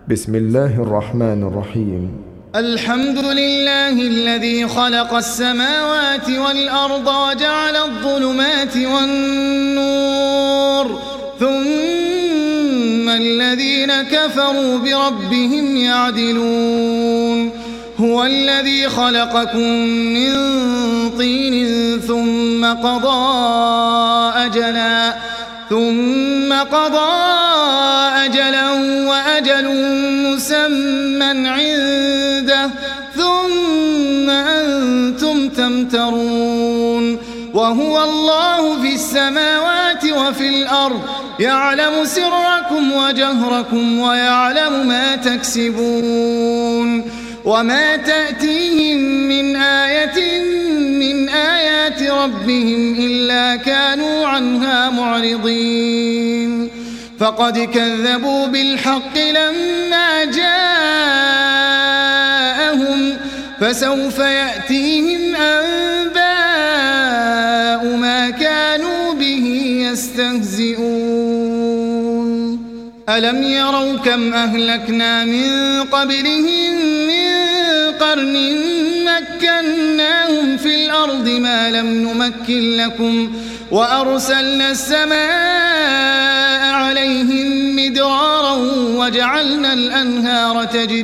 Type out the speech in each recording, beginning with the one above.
بسم الله الرحمن الرحيم. الحمد لله الذي خلق السماوات والأرض وجعل الظلمات والنور ثم الذين كفروا بربهم يعدلون. هو الذي خلقكم من طين ثم قضى أجلا وأجل مسمى عنده ثم أنتم تمترون. وهو الله في السماوات وفي الأرض يعلم سركم وجهركم ويعلم ما تكسبون. وما تأتيهم من آية من آيات ربهم إلا كانوا عنها معرضين. فقد كذبوا بالحق لما جاءهم فسوف يأتيهم أنباء ما كانوا به يستهزئون. ألم يروا كم أهلكنا من قبلهم من قرن مكناهم في الأرض ما لم نمكن لكم وأرسلنا السماء عليهم مدرارا وجعلنا الأنهار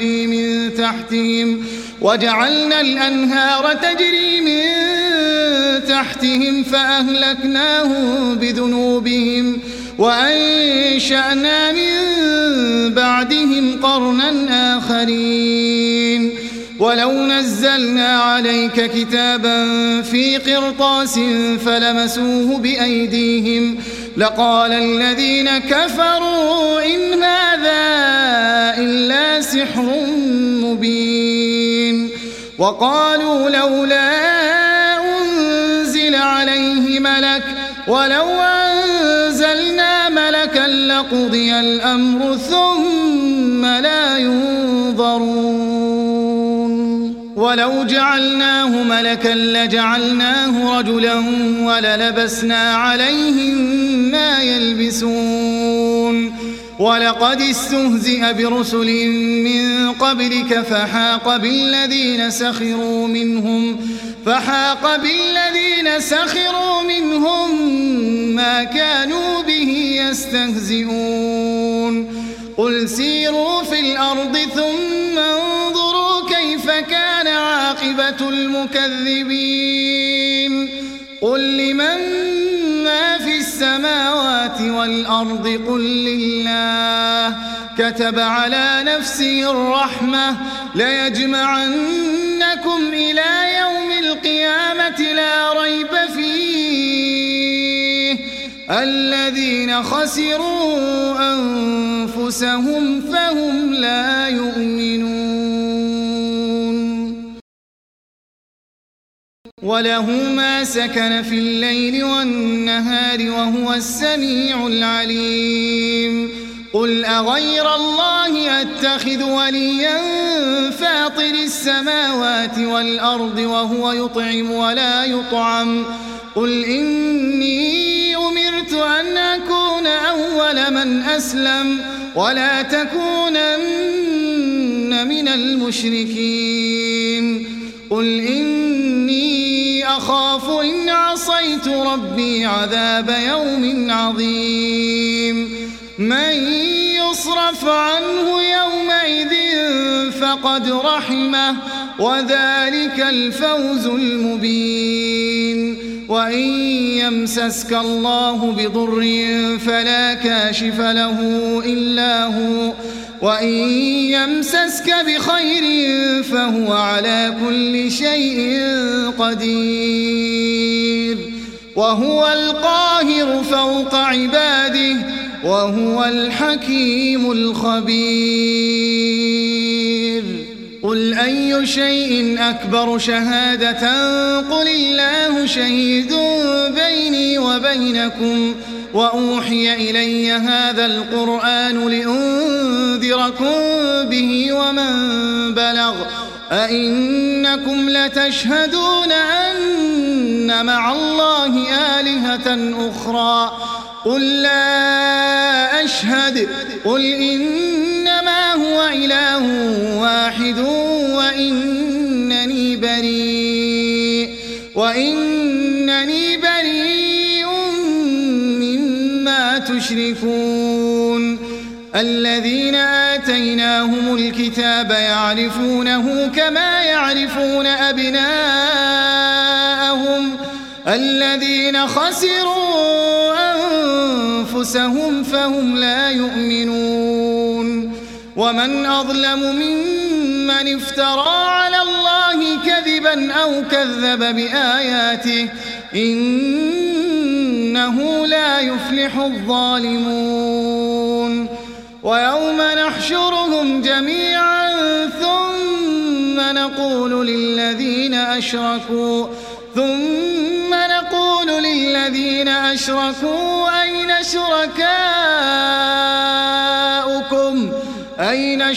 تجري من تحتهم فأهلكناهم بذنوبهم وأنشأنا من بعدهم قرنا آخرين. ولو نزلنا عليك كتابا في قرطاس فلمسوه بأيديهم لقال الذين كفروا إن هذا إلا سحر مبين. وقالوا لولا أنزل عليه ملك ولو أنزلنا ملكا لقضي الأمر ثم لا ينظرون. ولو جعلناه ملكا لجعلناه رجلا وللبسنا عليهم ما يلبسون. ولقد استهزئ برسل من قبلك فحاق بالذين سخروا منهم ما كانوا به يستهزئون. قل سيروا في الأرض ثم انظروا كيف كان عاقبة المكذبين. قل لمن ما في السماوات والأرض قل لله كتب على نفسه الرحمة ليجمعنكم إلى يوم القيامة لا ريب فيه الذين خسروا أنفسهم فهم لا يؤمنون. وله ما سكن في الليل والنهار وهو السميع العليم. قل أغير الله أتخذ وليا فاطر السماوات والأرض وهو يطعم ولا يطعم. قل إني أمرت أن أكون أول من أسلم ولا تكونن من المشركين. قل إني أخاف إن عصيت ربي عذاب يوم عظيم. من يصرف عنه يومئذ فقد رحمه وذلك الفوز المبين. وإن يمسسك الله بضر فلا كاشف له إلا هو وإن يمسسك بخير فهو على كل شيء قدير. وهو القاهر فوق عباده وهو الحكيم الخبير. قل أي شيء أكبر شهادة قل الله شهيد بيني وبينكم وأوحي إلي هذا القرآن لأنذركم به ومن بلغ أئنكم لتشهدون أن مع الله آلهة أخرى قل لا أشهد قل إنما هو إله واحد وإنني بريء مما تشركون الذين آتيناهم الكتاب يعرفونه كما يعرفون أبناءهم الذين خسروا أنفسهم فهم لا يؤمنون ومن أظلم ممن افترى على الله كذبا أو كذب بآياته إنه لا يفلح الظالمون ويوم نحشرهم جميعا ثم نقول للذين أشركوا أين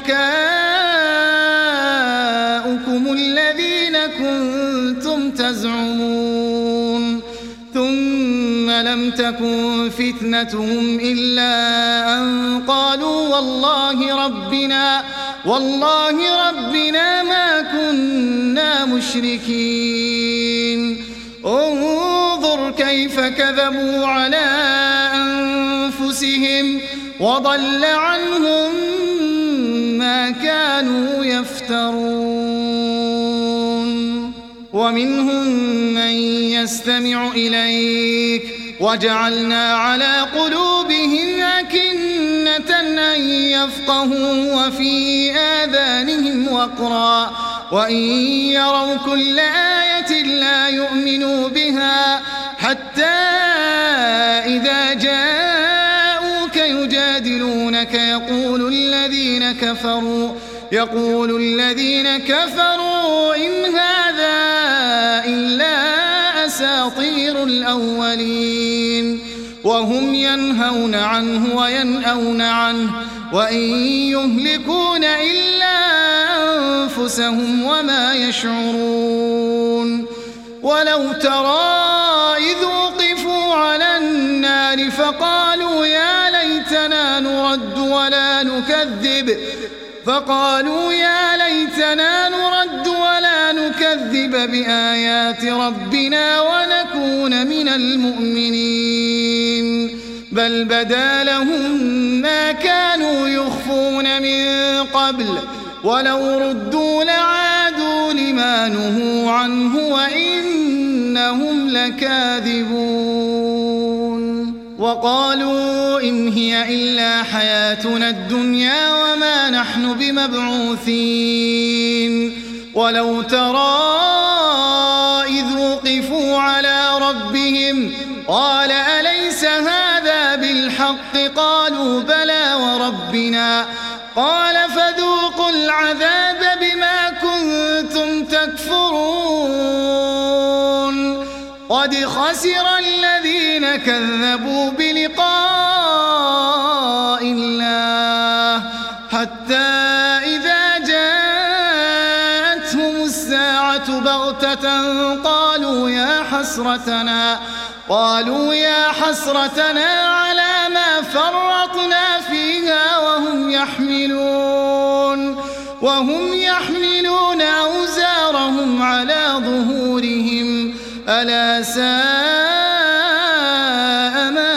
شركاؤكم الذين كنتم تزعمون ثم لم تكن فتنتهم إلا أن قالوا والله ربنا ما كنا مشركين انظر كيف كذبوا على أنفسهم وضل عنهم ما كانوا يفترون ومنهم من يستمع إليك وجعلنا على قلوبهم أكنة أن يفقهوا وفي آذانهم وقرا وإن يروا كل آية لا يؤمنوا بها حتى إذا جاءوك يجادلونك يقول الذين كفروا إن هذا إلا أساطير الأولين وهم ينهون عنه وينأون عنه وإن يهلكون إلا أنفسهم وما يشعرون ولو ترى إذ وقفوا على النار فقالوا يا ليتنا نرد ولا نكذب بآيات ربنا ونكون من المؤمنين بل بدا لهم ما كانوا يخفون من قبل ولو ردوا لعادوا لما نهوا عنه وإنهم لكاذبون وقالوا إن هي إلا حياتنا الدنيا وما نحن بمبعوثين ولو ترى إذ وقفوا على ربهم قال أليس هذا بالحق قالوا بلى وربنا قال فذوقوا العذاب بما كنتم تكفرون قد خسر الذين كذبوا بلقاء الله حتى إذا جاءتهم الساعة بغتة قالوا يا حسرتنا على ما فرطنا فيها وهم يحملون أوزارهم على ظهورهم ألا ساء ما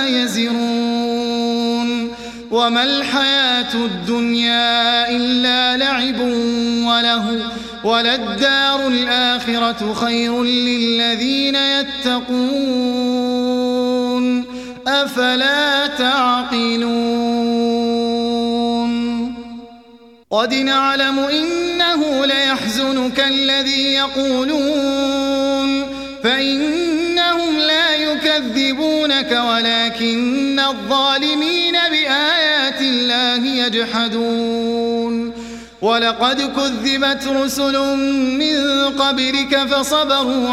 يزرون وما الحياة الدنيا إلا لعب وله وللدار الآخرة خير للذين يتقون أفلا تعقلون قد نعلم إنه ليحزنك الذي يقولون فإنهم لا يكذبونك ولكن الظالمين بآيات الله يجحدون ولقد كذبت رسل من قبلك فصبروا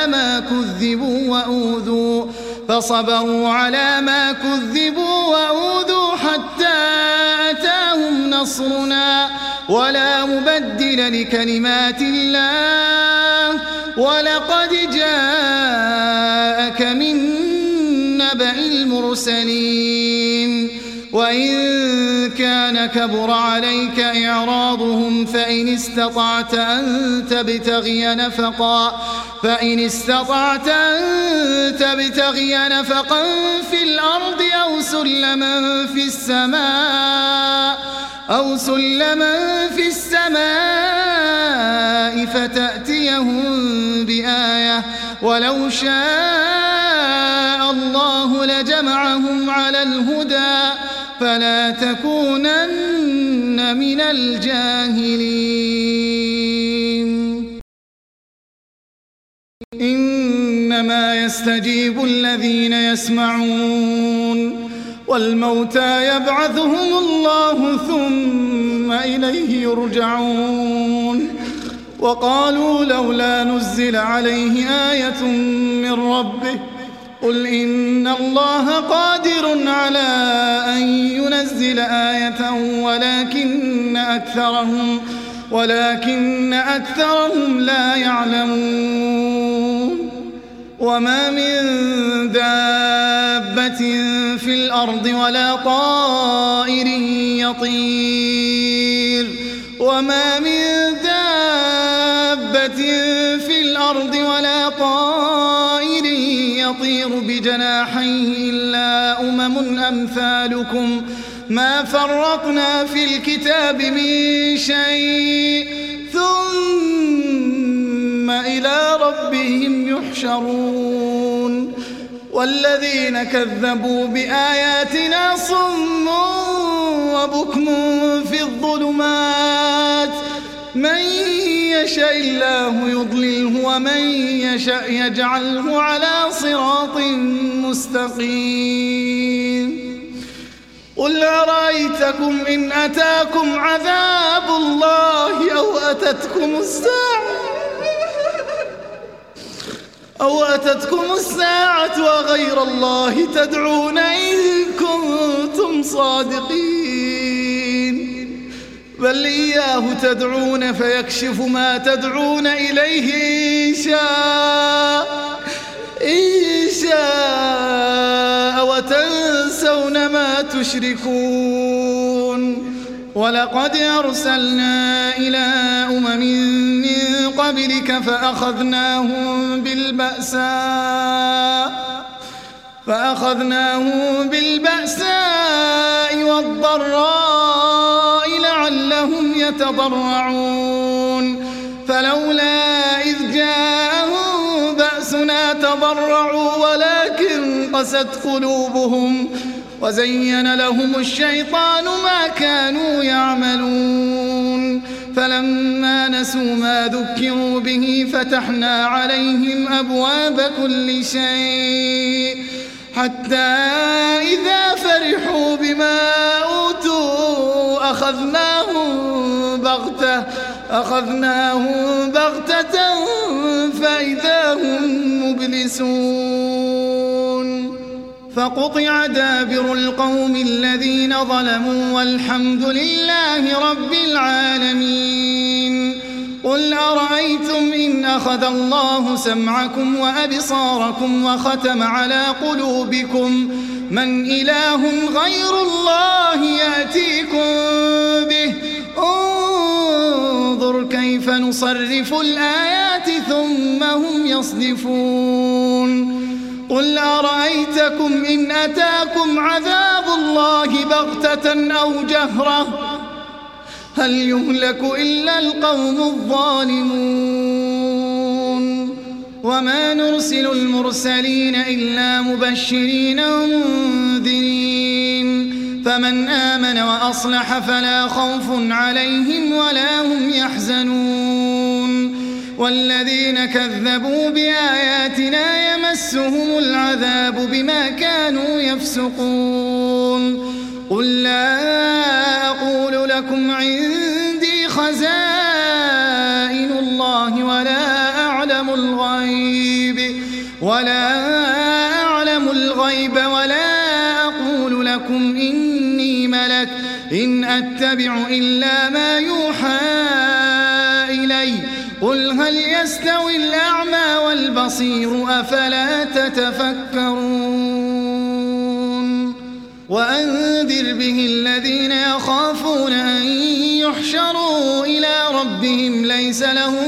على ما كذبوا وأوذوا حتى أتاهم نصرنا ولا مبدل لكلمات الله ولقد جاءك من نبأ المرسلين وإن كان كبر عليك إعراضهم فإن استطعت أن تبتغي نفقا في الأرض أو سلما في السماء فتأتيهم بآية ولو شاء الله لجمعهم على الهدى فلا تكونن من الجاهلين. إنما يستجيب الذين يسمعون والموتى يبعثهم الله ثم إليه يرجعون. وقالوا لولا نزل عليه آية من ربه قل إن الله قادر على أن ينزل آية ولكن أكثرهم لا يعلمون. وما من دابة في الأرض ولا طائر يطير بجناحيه إلا أمثالكم ما فرطنا في الكتاب من شيء ثم إلى ربهم يحشرون. والذين كذبوا بآياتنا صم وبكم في الظلمات من يشاء الله يضلله ومن يشاء يجعله على صراط مستقيم. قل أرأيتكم إن أتاكم عذاب الله أو أتتكم الساعة وغير الله تدعون إن كنتم صادقين بل إياه تدعون فيكشف ما تدعون إليه إن شاء وتنسون ما تشركون. ولقد أرسلنا إلى أمم من قبلك فأخذناهم بالبأساء والضراء لعلهم يتضرعون. فلولا إذ جاءهم بأسنا تضرعوا ولكن قست قلوبهم وزين لهم الشيطان ما كانوا يعملون. فلما نسوا ما ذكروا به فتحنا عليهم أبواب كل شيء حتى إذا فرحوا بما أوتوا أخذناهم بغتة فإذا هم مبلسون. فقطع دابر القوم الذين ظلموا والحمد لله رب العالمين. قل أرأيتم إن أخذ الله سمعكم وأبصاركم وختم على قلوبكم من إله غير الله يأتيكم به انظر كيف نصرف الآيات ثم هم يصدفون. قل أرأيتكم إن أتاكم عذاب الله بغتة أو جهرة هل يهلك إلا القوم الظالمون. وما نرسل المرسلين إلا مبشرين ومنذرين فمن آمن وأصلح فلا خوف عليهم ولا هم يحزنون. والذين كذبوا بآياتنا يمسهم العذاب بما كانوا يفسقون. قل لا أقول لكم عندي خزائن الله ولا أعلم الغيب ولا أقول لكم إني ملك إن أتبع إلا ما يوحى إلي قل هل يستوي الأعمى والبصير أفلا تتفكرون. وأنذر به الذين يخافون أن يحشروا إلى ربهم ليس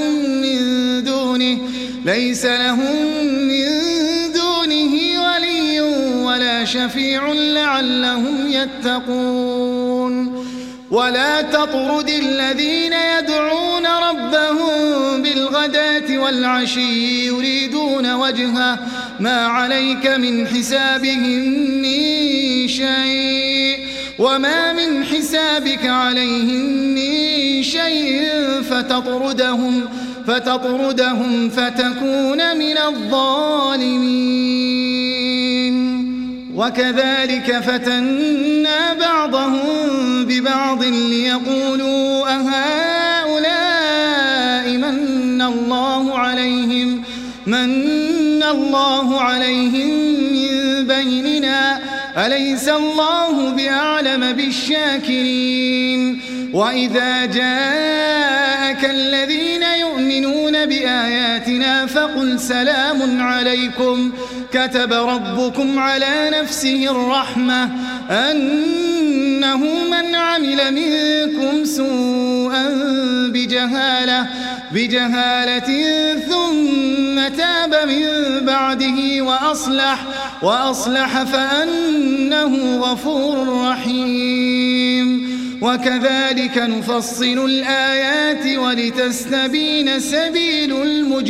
لهم من دونه ولي ولا شفيع لعلهم يتقون ولا تطرد الذين يدعون ربهم بالغداة والعشي يريدون وجهه ما عليك من حسابهم من شيء وما من حسابك عليهم من شيء فتطردهم فتكون من الظالمين وكذلك فتنا بعضهم ببعض ليقولوا أهؤلاء من الله عليهم من بيننا أليس الله بأعلم بالشاكرين وإذا جاءك الذين يؤمنون بآياتنا فقل سلام عليكم كتب ربكم على نفسه الرحمة أنه من عمل منكم سوءا بجهالة ثم تاب من بعده وأصلح فأنه غفور رحيم وكذلك نفصل الآيات ولتستبين سبيل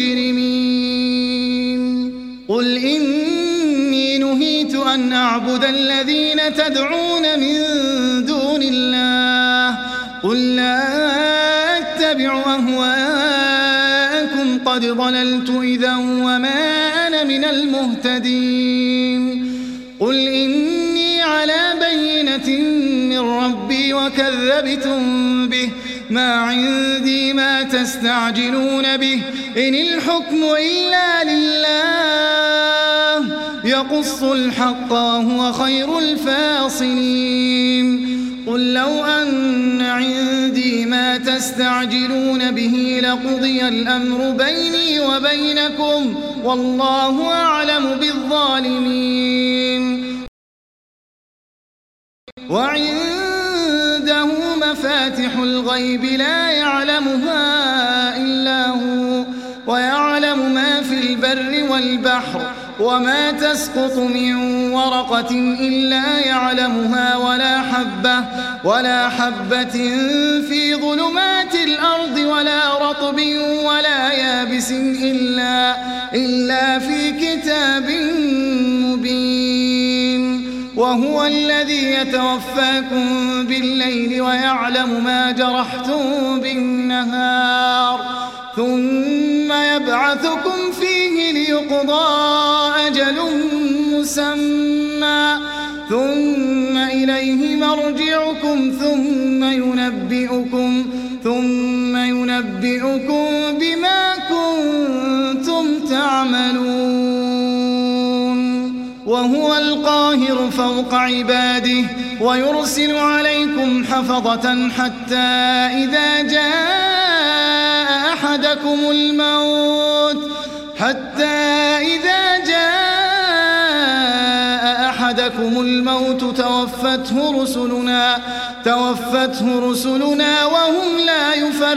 المجرمين قل إني نهيت أن أعبد الذين تدعون من دون الله قل لا أتبع أهواءكم قد ضللت إذا وما أنا من المهتدين قل إني على بينة من ربي وكذبتم به ما عندي ما تستعجلون به إن الحكم إلا لله يقص الحق وهو خير الفاصلين قل لو أن عندي ما تستعجلون به لقضي الأمر بيني وبينكم والله أعلم بالظالمين وعنده مفاتح الغيب لا يعلمها إلا هو ويعلم ما في البر والبحر وما تسقط من ورقة إلا يعلمها ولا حبة في ظلمات الأرض ولا رطب ولا يابس إلا في كتاب مبين وهو الذي يتوفاكم بالليل ويعلم ما جرحتم بالنهار ثم يبعثكم فيه ليقضى أجل مسمى ثم إليه مرجعكم ثم ينبئكم بما كنتم تعملون وهو القاهر فوق عباده ويرسل عليكم حفظة حتى إذا جاء أحدكم الموت توفته رسلنا وهم لا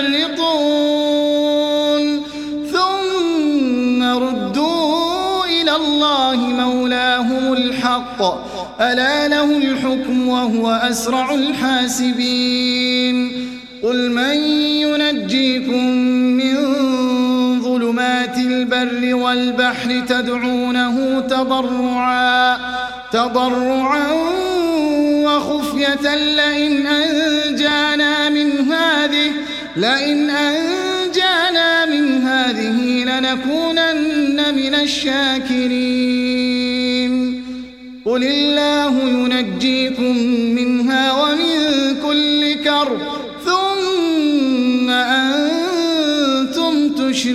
يفرطون ثم ردوا إلى الله مولاهم الحق ألا له الحكم وهو أسرع الحاسبين قل من ينجيكم من ظلمات البر والبحر تدعونه تضرعا وخفية لئن أنجانا من هذه لنكونن من الشاكرين قل الله ينجيكم منها ومن كل كرب ثم أنتم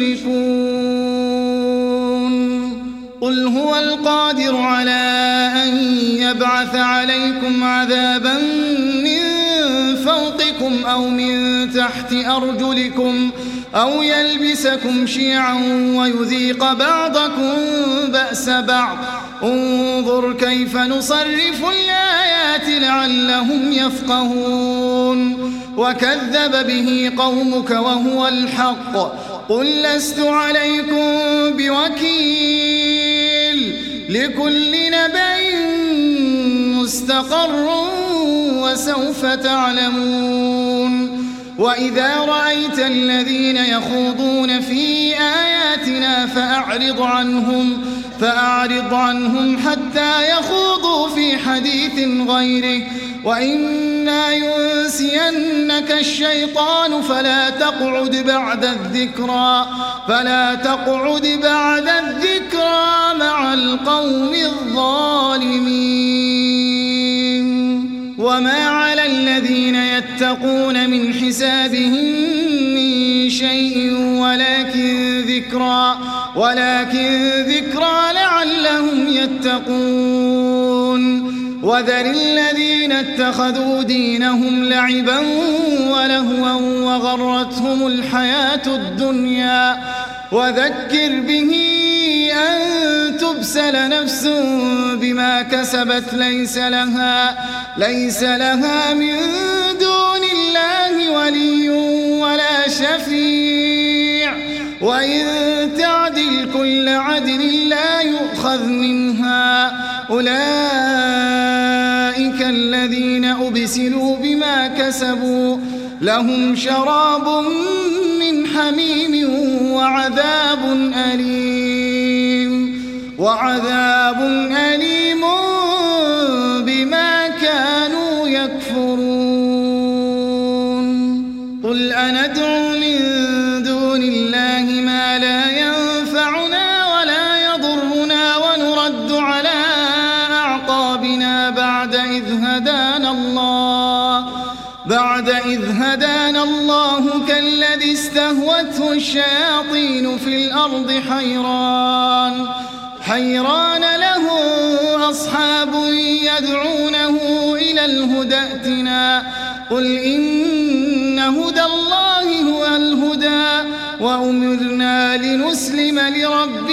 تشركون قل هو القادر على أن يبعث عليكم عذابا من فوقكم أو من تحت أرجلكم أو يلبسكم شيعا ويذيق بعضكم بأس بعض انظر كيف نصرف الآيات لعلهم يفقهون وكذب به قومك وهو الحق قل لست عليكم بوكيل لكل نبأ مستقر وسوف تعلمون وإذا رأيت الذين يخوضون في آياتنا فأعرض عنهم حتى يخوضوا في حديث غيره وإما ينسينك الشيطان فلا تقعد بعد الذكرى مع القوم الظالمين وما على الذين يتقون من حسابهم من شيء ولكن ذكرى لعلهم يتقون وذر الذين اتخذوا دينهم لعبا ولهوا وغرتهم الحياة الدنيا وذكر به أن تبسل نفس بما كسبت ليس لها من دون الله ولي ولا شفيع وإن تعدل كل عدل لا يؤخذ منها أولئك الذين أبسلوا بما كسبوا لهم شراب من حميم وعذاب أليم بما كانوا يكفرون قل أندعو من دون الله ما لا ينفعنا ولا يضرنا ونرد على أعقابنا بعد إذ هدانا الله كالذي استهوته الشياطين في الأرض حيران له أصحاب يدعونه إلى الهدى ائتنا قل إن هدى الله هو الهدى وأمرنا لنسلم لرب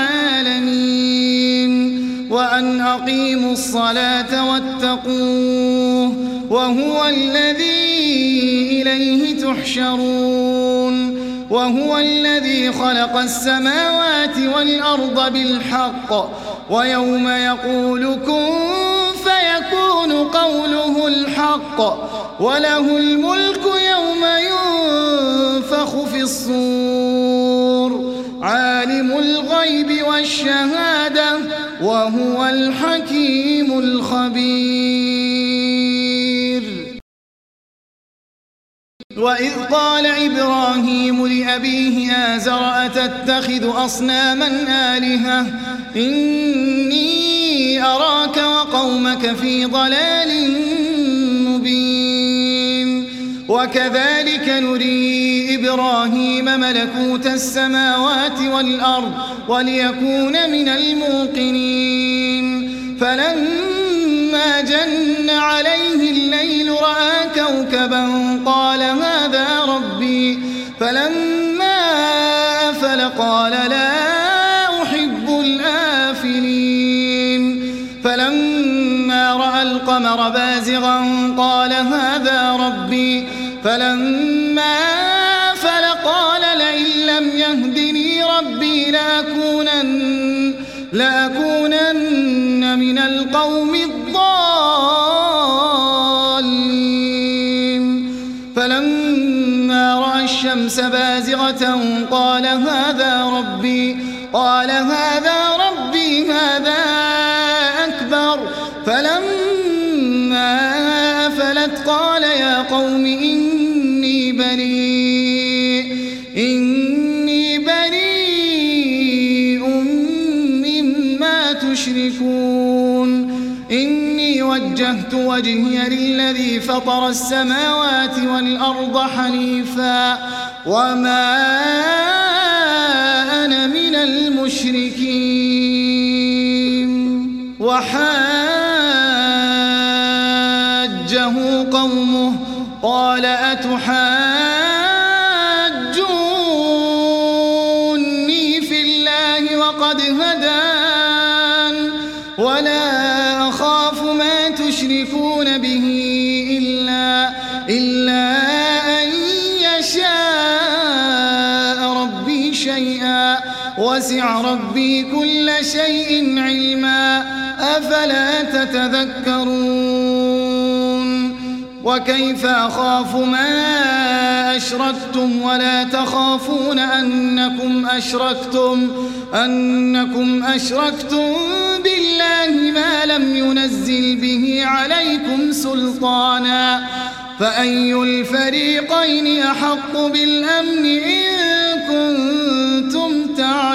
العالمين وأن أقيموا الصلاة واتقوه وهو الذي إليه تحشرون وهو الذي خلق السماوات والأرض بالحق ويوم يقول كن فيكون قوله الحق وله الملك يوم ينفخ في الصور عالم الغيب والشهادة وهو الحكيم الخبير وإذ قال إبراهيم لأبيه آزر أتتخذ أصناما آلهة إني أراك وقومك في ضلال مبين وكذلك نري إبراهيم ملكوت السماوات والأرض وليكون من الموقنين فلما جن عليه الليل رأى كوكبا قال هذا ربي فلما أفل قال لا أحب الآفلين فلما رأى القمر بازغا قال هذا ربي فلما أفل قال لئن لم يهدني ربي لأكونن من القوم الضالين فلما رأى الشمس بازغة قال هذا ربي هذا أكبر فلما أفلت قال يا قوم إني بريء مما تشركون إني وجهت وجهي للذي فطر السماوات والأرض حنيفا وما أنا من المشركين وحاجه قومه قال أتحاجوني في الله وقد هدان إلا أن يشاء ربي شيئا وسع ربي كل شيء علما أفلا تتذكرون وكيف أخاف ما أشركتم ولا تخافون أنكم أشركتم بالله ما لم ينزل به عليكم سلطانا فأي الفريقين أحق بالأمن إن كنتم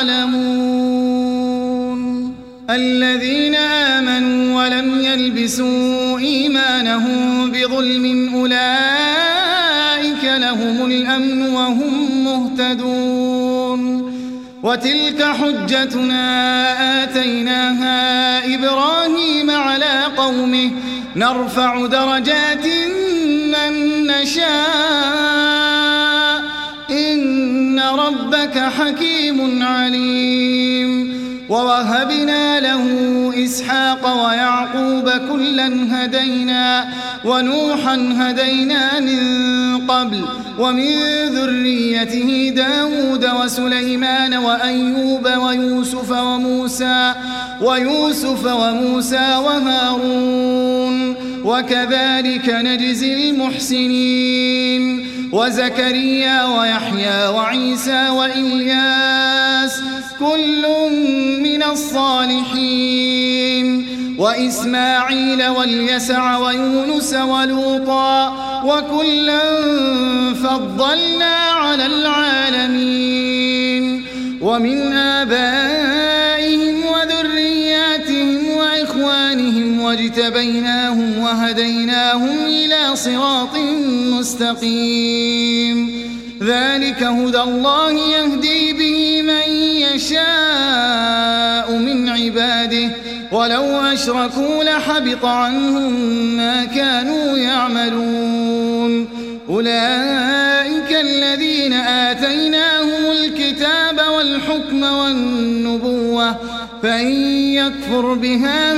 تعلمون الذين آمنوا ولم يلبسوا إيمانهم بظلم أولئك لهم الأمن وهم مهتدون وتلك حجتنا آتيناها إبراهيم على قومه نرفع درجات من نشاء إن ربك حكيم عليم ووهبنا له إسحاق ويعقوب كلا هدينا ونوحا هدينا من قبل ومن ذريته داود وسليمان وأيوب ويوسف وموسى وهارون وكذلك نجزي المحسنين وزكريا ويحيى وعيسى وإلياس كل من الصالحين وإسماعيل واليسع ويونس ولوطا وكلا فضلنا على العالمين ومن آبائهم وذرياتهم وإخوانهم واجتبيناهم وهديناهم إلى صراط مستقيم ذلك هدى الله يهدي به من يشاء من عباده ولو أشركوا لحبط عنهم ما كانوا يعملون أولئك الذين آتيناهم الكتاب والحكم والنبوة فإن يكفر بها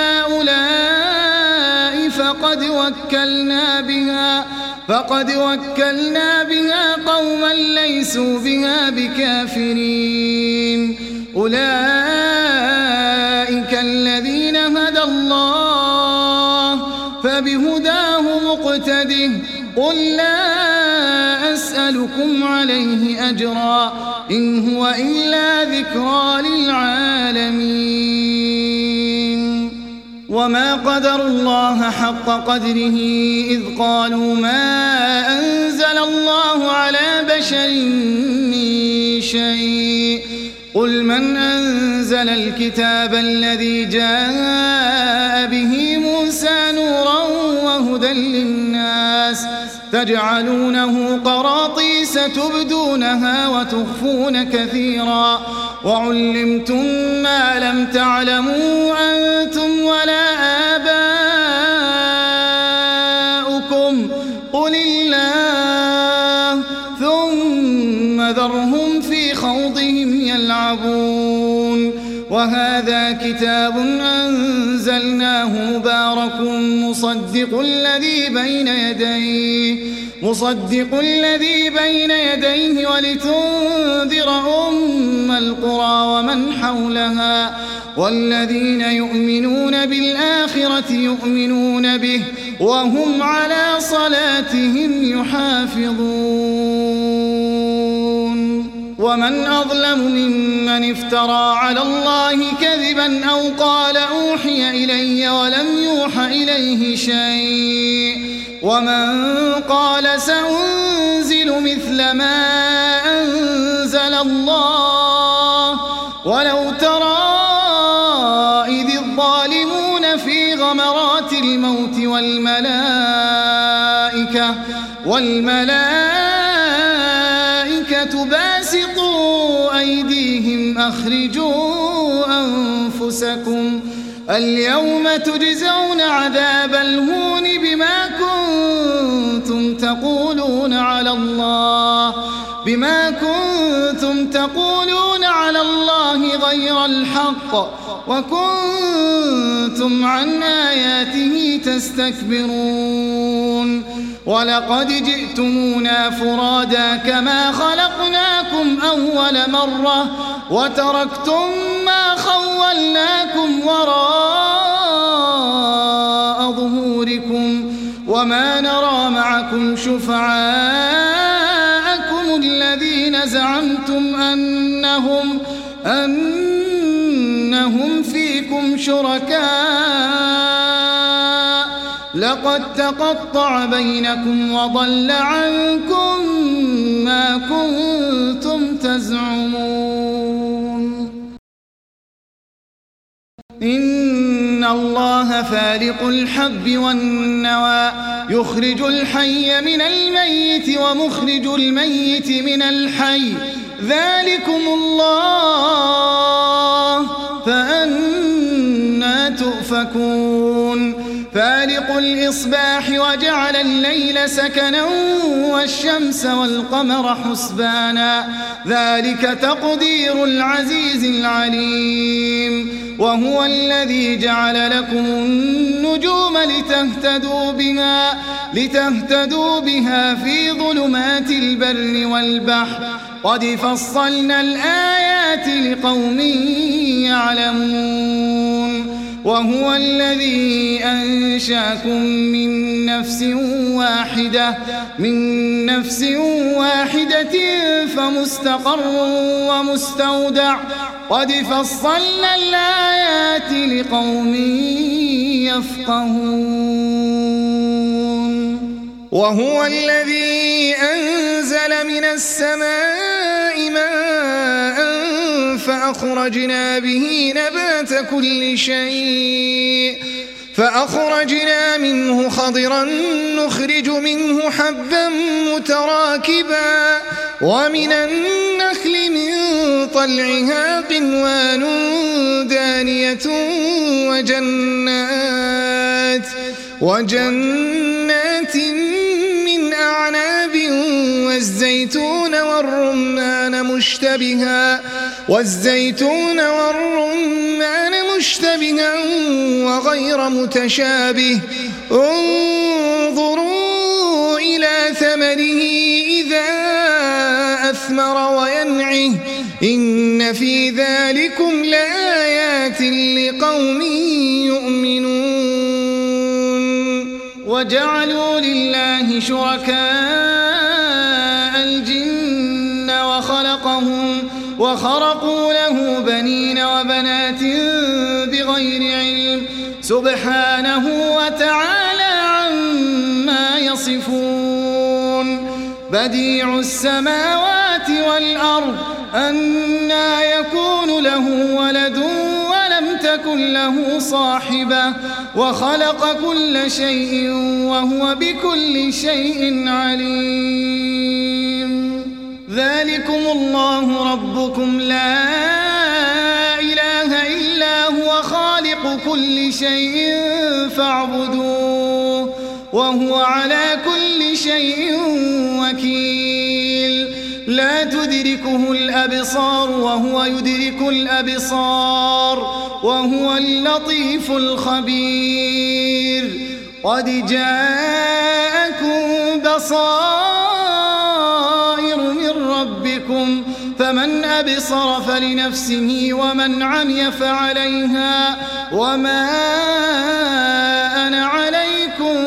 هؤلاء فقد وكلنا بها قوما ليسوا بها بكافرين أولئك الذين هدى الله فبهداه مقتده قل لا أسألكم عليه أجرا إن هو إلا ذكرى للعالمين وما قدروا الله حق قدره إذ قالوا ما أنزل الله على بشر من شيء قل من أنزل الكتاب الذي جاء به موسى نورا وهدى للناس تجعلونه قراطيس تبدونها وتخفون كثيرا وعلمتم ما لم تعلموا أنتم ولا آباؤكم قل الله ثم ذرهم في خوضهم يلعبون وهذا كتاب أنزلناه مبارك مصدق الذي بين يديه ولتنذر أم القرى ومن حولها والذين يؤمنون بالآخرة يؤمنون به وهم على صلاتهم يحافظون ومن أظلم ممن افترى على الله كذبا أو قال أوحي إلي ولم يوح إليه شيء ومن قال سأنزل مثل ما أنزل الله ولو ترى إذ الظالمون في غمرات الموت والملائكة باسطوا أيديهم أخرجوا أنفسكم اليوم تجزون عذاب الهون بما كنتم تقولون على الله غير الحق وكنتم عن آياته تستكبرون ولقد جئتمونا فرادا كما خلقناكم أول مرة وتركتم ما خولناكم وراء ظهوركم وما نرى معكم شفعاءكم الذين زعمتم أنهم فيكم شركاء لقد تقطع بينكم وضل عنكم ما كنتم تزعمون إن الله فالق الحب والنوى يخرج الحي من الميت ومخرج الميت من الحي ذلكم الله فأنى تؤفكون فالق الإصباح وجعل الليل سكنا والشمس والقمر حسبانا ذلك تقدير العزيز العليم وهو الذي جعل لكم النجوم لتهتدوا بها في ظلمات البر والبحر قد فصلنا الآيات لقوم يعلمون وهو الذي أنشاكم من نفس واحدة فمستقر ومستودع قد فصلنا الآيات لقوم يفقهون وهو الذي أنزل من السماء ماء فأخرجنا به نبات كل شيء فأخرجنا منه خضرا نخرج منه حبا متراكبا ومن النخل من طلعها قنوان دانية وجنات من أعناب والزيتون والرمان مشتبها وغير متشابه انظروا إلى ثمره إذا أثمر وينعه إن في ذلكم لآيات لقوم يؤمنون وجعلوا لله شركاء الجن وخرقوا له بنين وبنات بغير علم سبحانه وتعالى عما يصفون بديع السماوات والأرض أنى يكون له ولد ولم تكن له صاحبة وخلق كل شيء وهو بكل شيء عليم ذلكم الله ربكم لا إله إلا هو خالق كل شيء فاعبدوه وهو على كل شيء وكيل لا تدركه الأبصار وهو يدرك الأبصار وهو اللطيف الخبير قد جاءكم بصائر من ربكم فمن أبصر فلنفسه ومن عمي فعليها وما أنا عليكم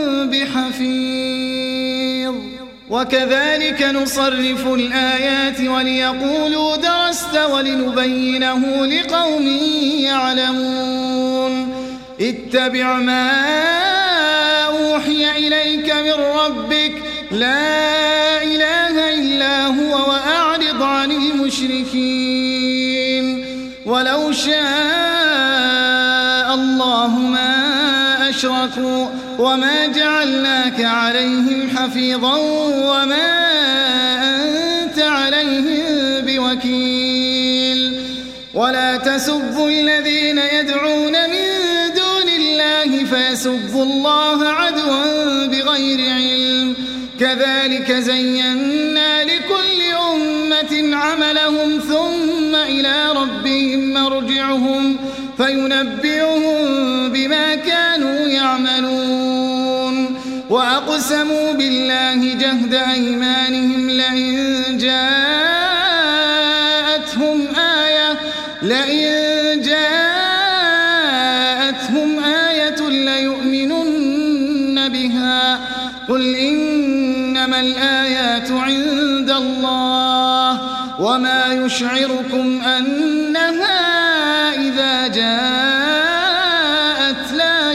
بحفيظ وكذلك نصرف الآيات وليقولوا درست ولنبينه لقوم يعلمون اتبع ما أوحي إليك من ربك لا إله إلا هو وأعرض عن المشركين ولو شاء الله ما أشركوا وما جعلناك عليهم حفيظا وما أنت عليهم بوكيل ولا تسبوا الذين يدعون من دون الله فيسبوا الله عدوا بغير علم كذلك زينا لكل أمة عملهم ثم إلى ربهم مرجعهم فينبئهم بما كانوا يعملون وأقسموا بالله جهد أيمانهم لئن جاءتهم آية ليؤمنن بها قل إنما الآيات عند الله وما يشعركم أنها إذا جاءت لا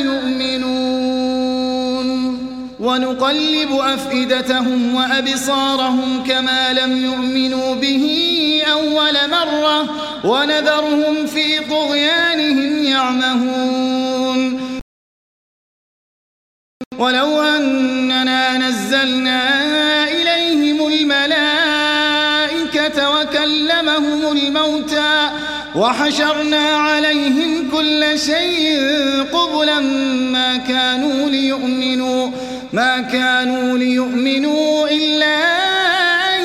يؤمنون ونقلب أفئدتهم وأبصارهم كما لم يؤمنوا به أول مرة ونذرهم في طغيانهم يعمهون ولو أننا نزلنا إليهم الملائكة وكلمهم الموتى وحشرنا عليهم كل شيء قبلا ما كانوا ليؤمنوا إلا أن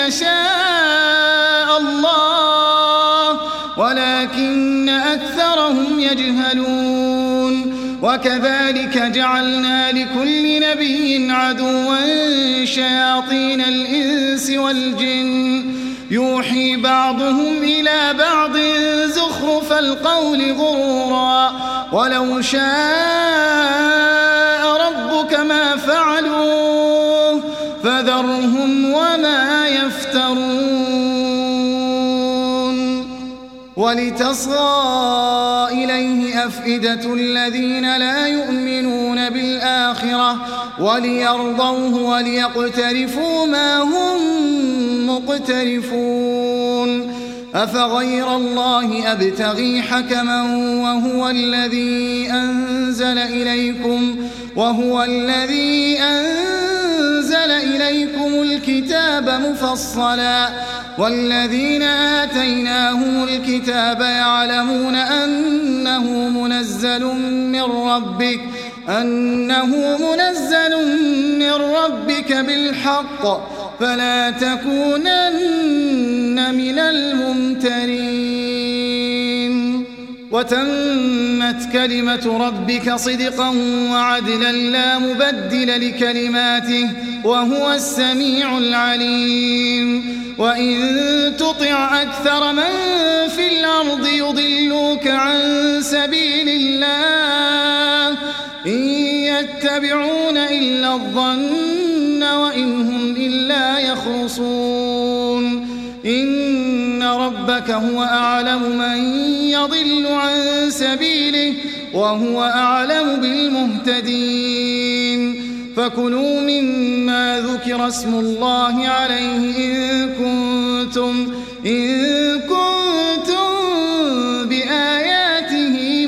يشاء الله ولكن أكثرهم يجهلون وكذلك جعلنا لكل نبي عدوا شياطين الإنس والجن يوحي بعضهم إلى بعض زخرف القول غرورا ولو شاء ربك ما فعلوه فذرهم وما يفترون ولتصغى إليه أفئدة الذين لا يؤمنون بالآخرة وليرضوه وليقترفوا ما هم مقترفون أفغير الله أبتغي حكما وهو الذي أنزل إليكم الكتاب مفصلا والذين آتيناهم الكتاب يعلمون أنه منزل من ربك بالحق فلا تكونن من الممترين وتمت كلمة ربك صدقا وعدلا لا مبدل لكلماته وهو السميع العليم وإن تطع أكثر من في الأرض يضلوك عن سبيل الله إن يتبعون إلا الظن وإن هم إلا يخرصون إن ربك هو أعلم من يضل عن سبيله وهو أعلم بالمهتدين فكلوا مما ذكر اسم الله عليه إن كنتم بآياته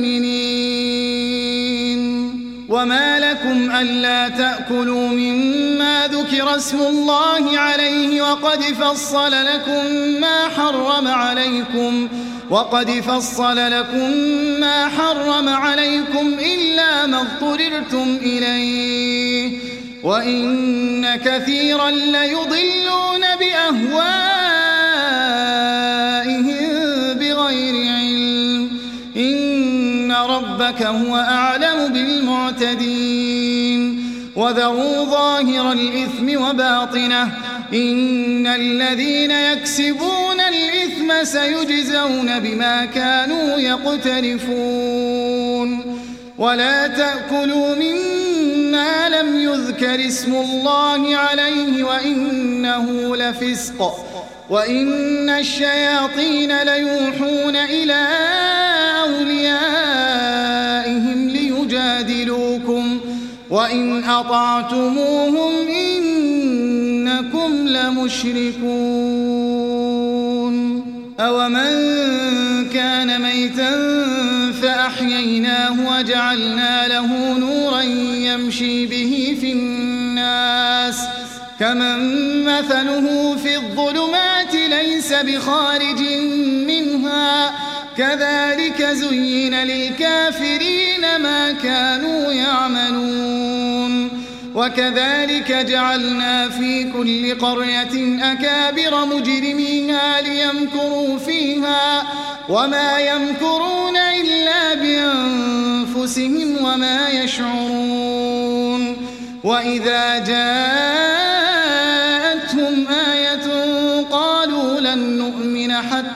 مؤمنين وما لكم ألا تأكلوا مما ذكر اسم الله عليه وقد فصل لكم ما حرم عليكم إلا ما اضطررتم إليه وإن كثيرا ليضلون بأهوائهم بغير علم إن ربك هو أعلم بالمعتدين وذروا ظاهر الإثم وباطنه إن الذين يكسبون الإثم سيجزون بما كانوا يقترفون ولا تأكلوا مما لم يذكر اسم الله عليه وإنه لفسق وإن الشياطين ليوحون إلى أوليائهم ليجادلوكم وإن أطعتموهم إنكم لمشركون أومن كان ميتا فأحييناه وجعلنا له نورا يمشي به في الناس كمن مثله في الظلمات ليس بخارج منها كذلك زين للكافرين ما كانوا يعملون وكذلك جعلنا في كل قرية أكابر مجرميها ليمكروا فيها وما يمكرون إلا بأنفسهم وما يشعرون وإذا جاءتهم آية قالوا لن نؤمن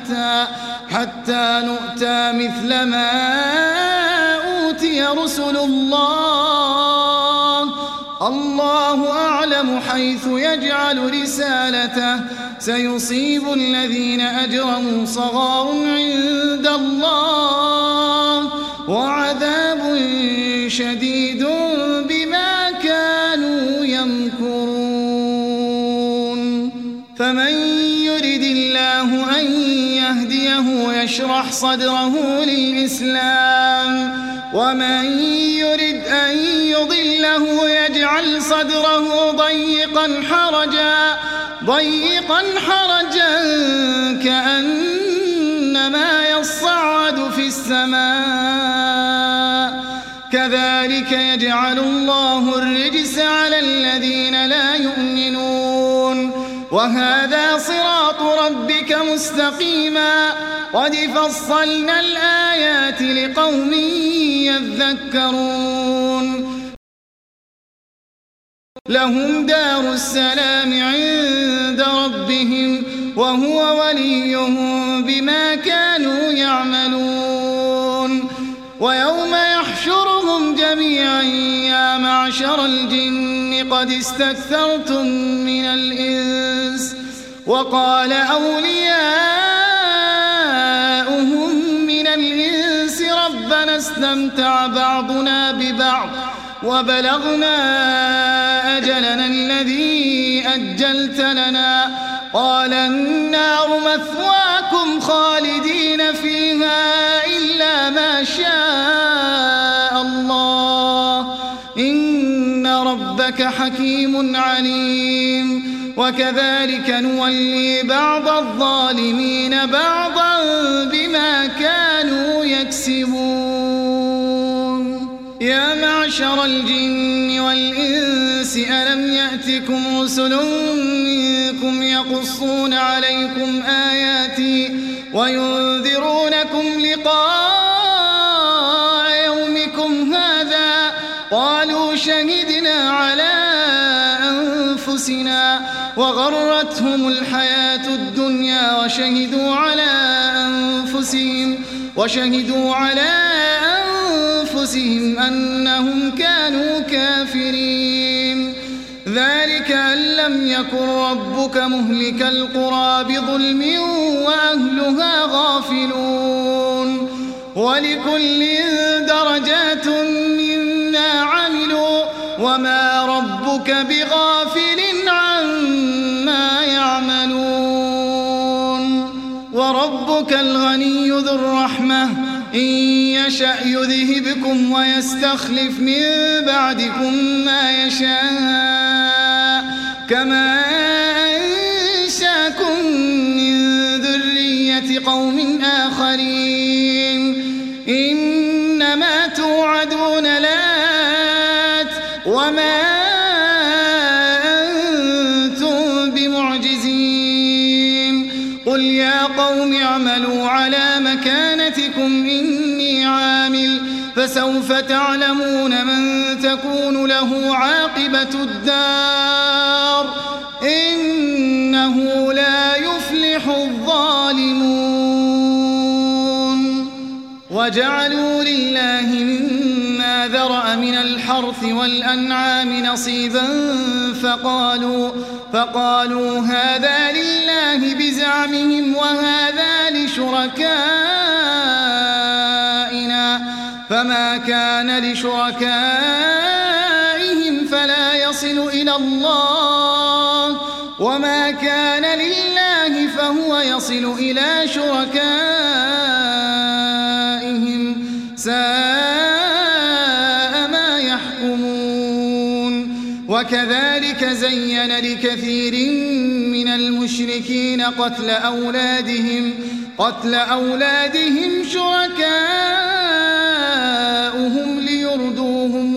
حتى نؤتى مثل ما أوتي رسل الله أعلم حيث يجعل رسالته سيصيب الذين أجرموا صغار عند الله وعذاب شديد بما كانوا يمكرون فمن يرد الله أن يهديه يشرح صدره للإسلام ومن يرد أن يضله يجعل صدره ضيقا حرجا كأنما يصعد في السماء كذلك يجعل الله الرجس على الذين لا يؤمنون وهذا صراط ربك مستقيما قد فصلنا الآيات لقوم يذكرون لهم دار السلام عند ربهم وهو وليهم بما كانوا يعملون ويوم يحشرهم جميعا يا معشر الجن قد استكثرتم من الإنس وقال أولياؤهم من الإنس ربنا استمتع بعضنا ببعض وبلغنا أجلنا الذي أجلت لنا قال النار مثواكم خالدين فيها إلا ما شاء الله إن ربك حكيم عليم وكذلك نولي بعض الظالمين بعضا بما كانوا يكسبون يا معشر الجن والإنس ألم يأتكم رسل منكم يقصون عليكم آياتي وينذرونكم لقاء يومكم هذا قالوا شهدنا على أنفسنا وغرتهم الحياة الدنيا وشهدوا على أنفسهم أنهم كانوا كافرين ذلك أن لم يكن ربك مهلك القرى بظلم وأهلها غافلون ولكل درجات مما عملوا وما ربك بغافل عما يعملون وربك الغني ذو الرحمة إن يشأ يذهبكم ويستخلف من بعدكم ما يشاء كما أنشاكم من ذرية قوم آخرين إنما توعدون لآت وما أنتم بمعجزين قل يا قوم اعملوا على مكانتكم إني عامل فسوف تعلمون من تكون له عاقبة الدار إنه لا يفلح الظالمون وجعلوا لله مما ذرأ من الحرث والأنعام نصيبا فقالوا هذا لله بزعمهم وهذا لشركائنا فما كان لشركائهم فلا يصل إلى الله وما كان لله فهو يصل إلى شركائهم ساء ما يحكمون وكذلك زين لكثير من المشركين قتل أولادهم شركاؤهم ليردوهم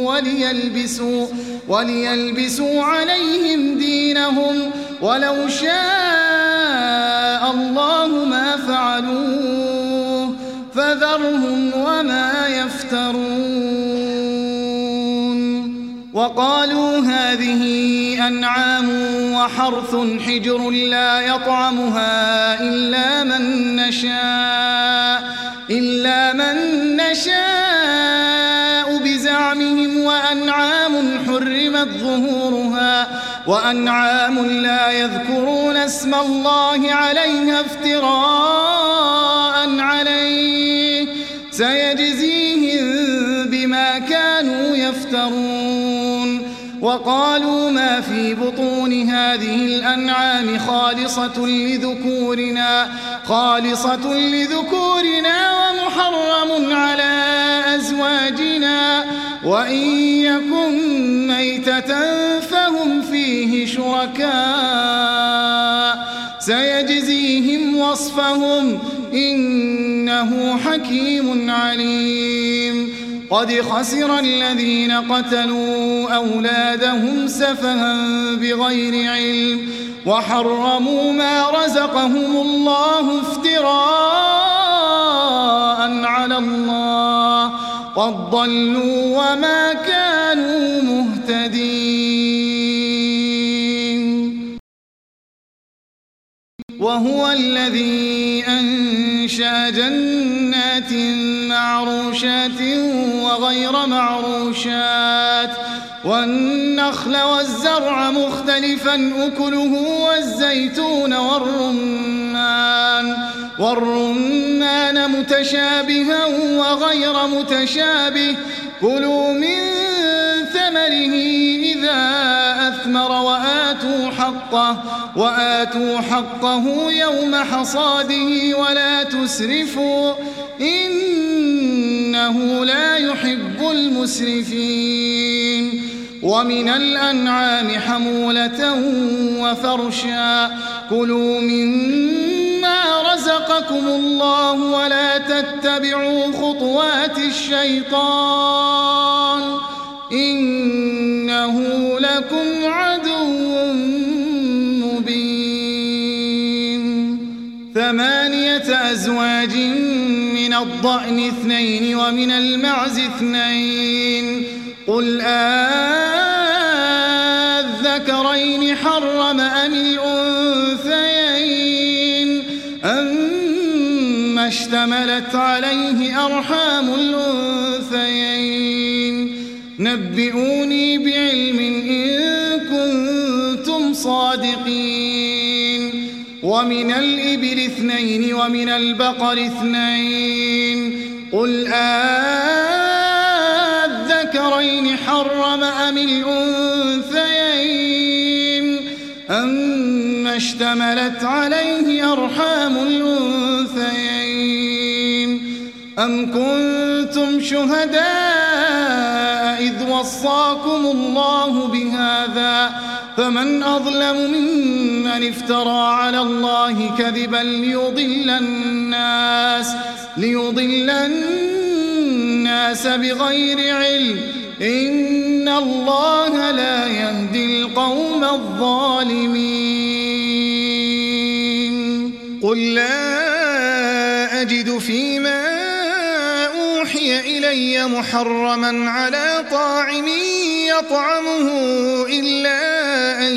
وليلبسوا عليهم دينهم ولو شاء الله ما فعلوه فذرهم وما يفترون وقالوا هذه أنعام وحرث حجر لا يطعمها إلا من نشاء بزعمهم، وأنعام حرمت ظهورها وأنعام لا يذكرون اسم الله عليها افتراء عليه سيجزيهم بما كانوا يفترون. وقالوا ما في بطون هذه الأنعام خالصة لذكورنا ومحرم على أزواجنا، وإن يكن ميتة فهم فيه شركاء سيجزيهم وصفهم إنه حكيم عليم. قد خسر الذين قتلوا أولادهم سفها بغير علم وحرموا ما رزقهم الله افتراء على الله، قد ضلوا وما كانوا مهتدين. وهو الذي أنشأ جنات معروشات وغير معروشات والنخل والزرع مختلفا أكله والزيتون والرمان متشابها وغير متشابه، كلوا من ثمره إذا أثمر وآتوا حقه يوم حصاده ولا تسرفوا إنه لا يحب المسرفين. ومن الأنعام حمولة وفرشا، كلوا مما رزقكم الله ولا تتبعوا خطوات الشيطان إنه لكم عدو مبين. 8 أزواج من الضأن 2 ومن المعز 2، قل أذكرين حرم أم الأنثيين أما اشتملت عليه أرحام الأنثيين، نبئوني بعلم إن كنتم صادقين. ومن الإبل 2 ومن البقر 2، قل أذكرين حرم أم الأنثيين أما اشتملت عليه أرحام الأنثيين، أم كنتم شهداء إذ وصاكم الله بهذا، فمن أظلم ممن افترى على الله كذبا ليضل الناس بغير علم، إن الله لا يهدي القوم الظالمين. قل لا أجد فيما أوحي إلي محرما على طاعم يطعمه إلا أن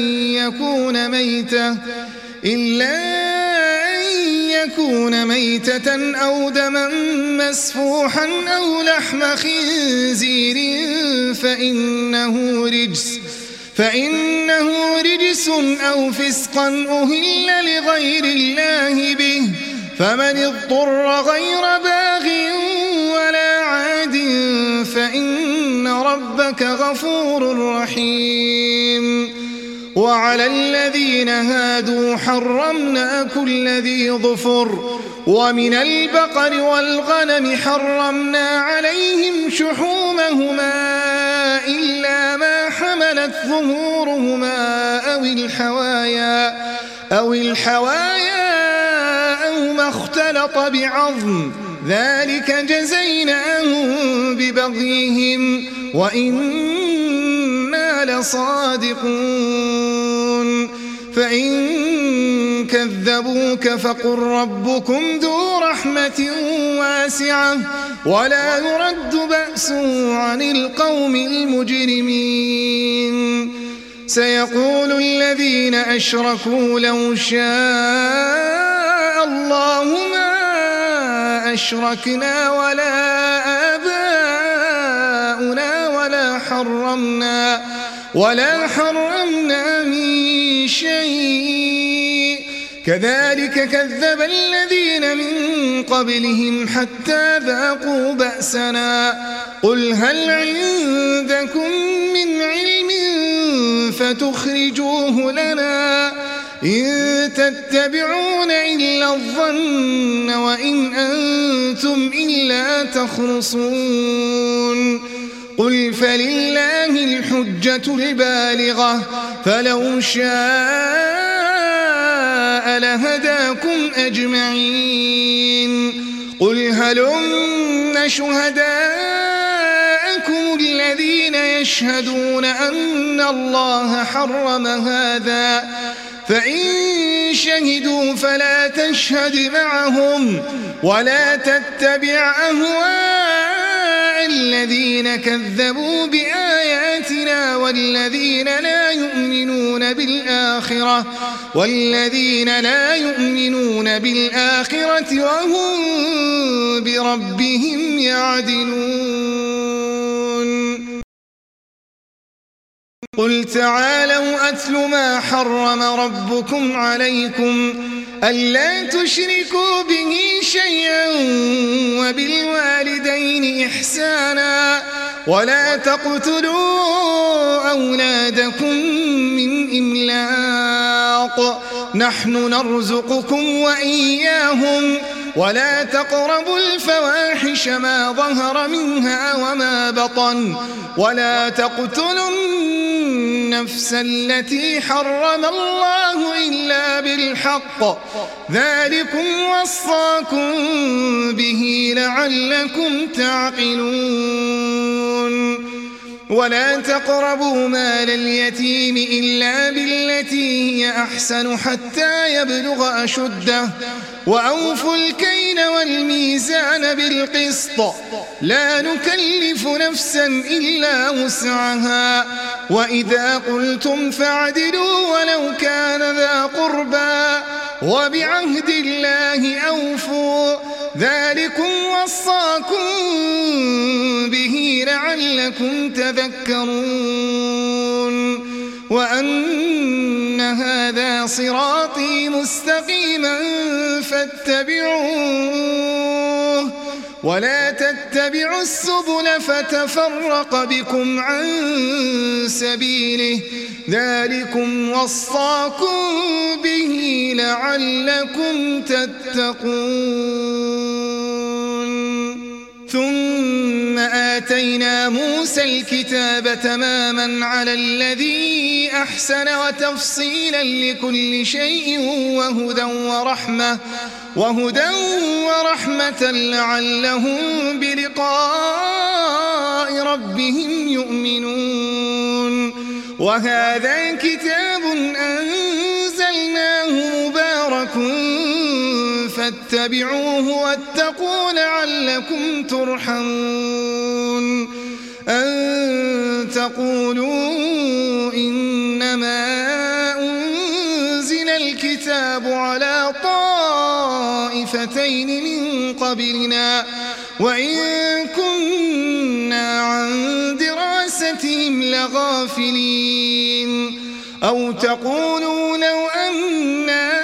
يكون ميتة أو دما مسفوحا أو لحم خنزير فإنه رجس أو فسقا أهل لغير الله به، فمن اضطر غير باغ ولا عاد فإن ربك غفور رحيم. وعلى الذين هادوا حرمنا كل ذي ظفر، ومن البقر والغنم حرمنا عليهم شحومهما إلا ما حملت ظهورهما أو الحوايا أو ما اختلط بعظم، ذلك جزيناهم ببغيهم وإنا لصادقون. فإن كذبوك فقل ربكم ذو رحمة رحمة واسعة ولا يرد بأسه عن القوم المجرمين. سيقول الذين أشركوا لو شاء الله ما أشركنا ولا آباؤنا ولا حرمنا من شيء كذلك كذب الذين من قبلهم حتى ذاقوا بأسنا. قل هل عندكم من علم فتخرجوه لنا إن تتبعون إلا الظن وإن أنتم إلا تخرصون. قل فلله الحجة البالغة فلو شاء لهداكم أجمعين. قل هلم شهداءكم الذين يشهدون أن الله حرم هذا فإن شهدوا فلا تشهد معهم ولا تتبع أهواء الذين كذبوا بآياتنا والذين لا يؤمنون بالآخرة وهم بربهم يعدلون. قل تعالوا أتل ما حرم ربكم عليكم ألا تشركوا به شيئا وبالوالدين إحسانا ولا تقتلوا أولادكم من إملاق نحن نرزقكم وإياهم ولا تقربوا الفواحش ما ظهر منها وما بطن ولا تقتلوا النفس التي حرم الله إلا بالحق ذلكم وصاكم به لعلكم تعقلون. ولا تقربوا مال اليتيم إلا بالتي هي أحسن حتى يبلغ أشده وأوفوا الكيل والميزان بالقسط لا نكلف نفسا إلا وسعها وإذا قلتم فاعدلوا ولو كان ذا قربى وبعهد الله أوفوا ذلكم وصاكم به لعلكم تذكرون. وأن هذا صراطي مستقيما فاتبعوه ولا تتبعوا السبل فتفرق بكم عن سبيله ذلكم وصاكم به لعلكم تتقون. ثم آتينا موسى الكتاب تماما على الذي أحسن وتفصيلا لكل شيء وهدى ورحمة لعلهم بلقاء ربهم يؤمنون. وهذا كتاب أنزلناه مبارك فاتبعوه واتقوا لعلكم ترحمون. أن تقولوا إنما أنزل الكتاب على طائفتين من قبلنا وإن كنا عن دراستهم لغافلين. أو تقولوا لو أنا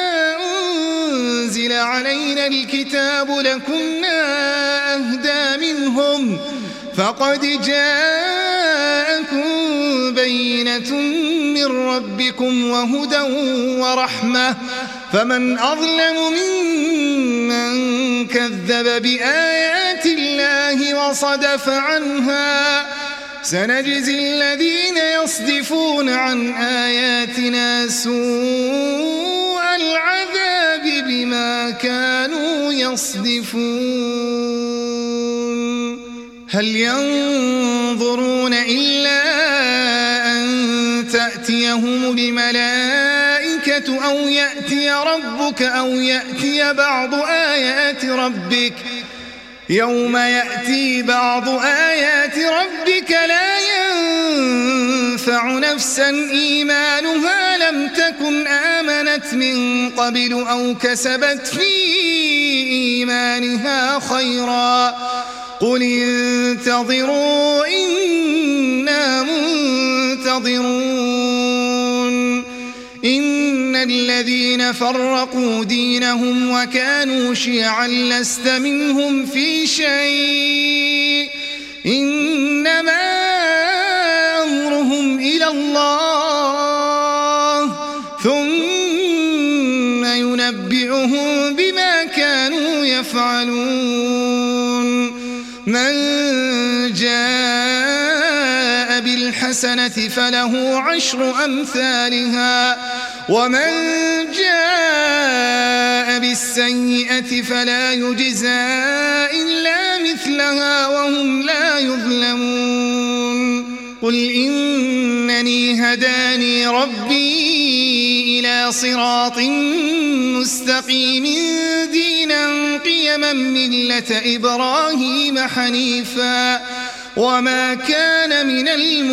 أنزل علينا الكتاب لكنا أهدى منهم فقد جاءكم بينة من ربكم وهدى ورحمة فمن أظلم ممن كذب بآيات الله وصدف عنها سنجزي الذين يصدفون عن آياتنا سوء العذاب بما كانوا يصدفون. هل ينظرون إلا أن تأتيهم الملائكة أو يأتي ربك أو يأتي بعض آيات ربك يوم يأتي بعض آيات ربك لا ينفع نفسا إيمانها لم تكن آمنت من قبل أو كسبت في إيمانها خيرا قل انتظروا إنا منتظرون إن الذين فرقوا دينهم وكانوا شيعا لست منهم في شيء إنما أمرهم إلى الله ثم ينبئهم بما كانوا يفعلون من جاء بالحسنة فله 10 أمثالها ومن جاء بالسيئة فلا يجزى إلا مثلها وهم لا يظلمون قل إنني هداني ربي إلى صراط مستقيم دينا قيما ملة إبراهيم حنيفا وما كان من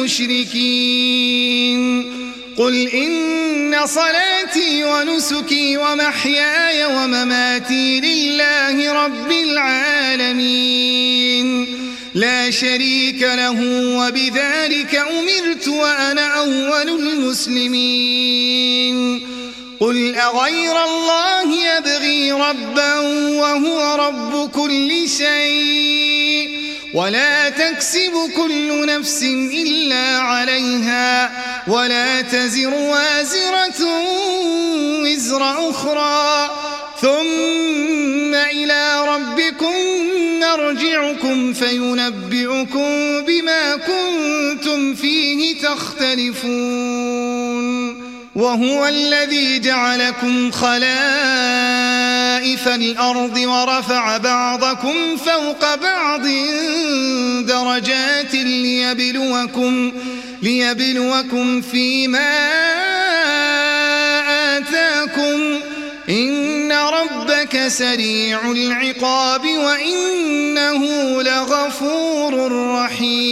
المشركين قل إن صلاتي ونسكي ومحياي ومماتي لله رب العالمين لا شريك له وبذلك أمرت وأنا أول المسلمين قل أغير الله يبغي ربا وهو رب كل شيء ولا تكسب كل نفس إلا عليها ولا تزر وازرة وزر أخرى ثم إلى ربكم مرجعكم فينبئكم بما كنتم فيه تختلفون وهو الذي جعلكم خلائف الأرض ورفع بعضكم فوق بعض درجات ليبلوكم فيما آتاكم إن ربك سريع العقاب وإنه لغفور رحيم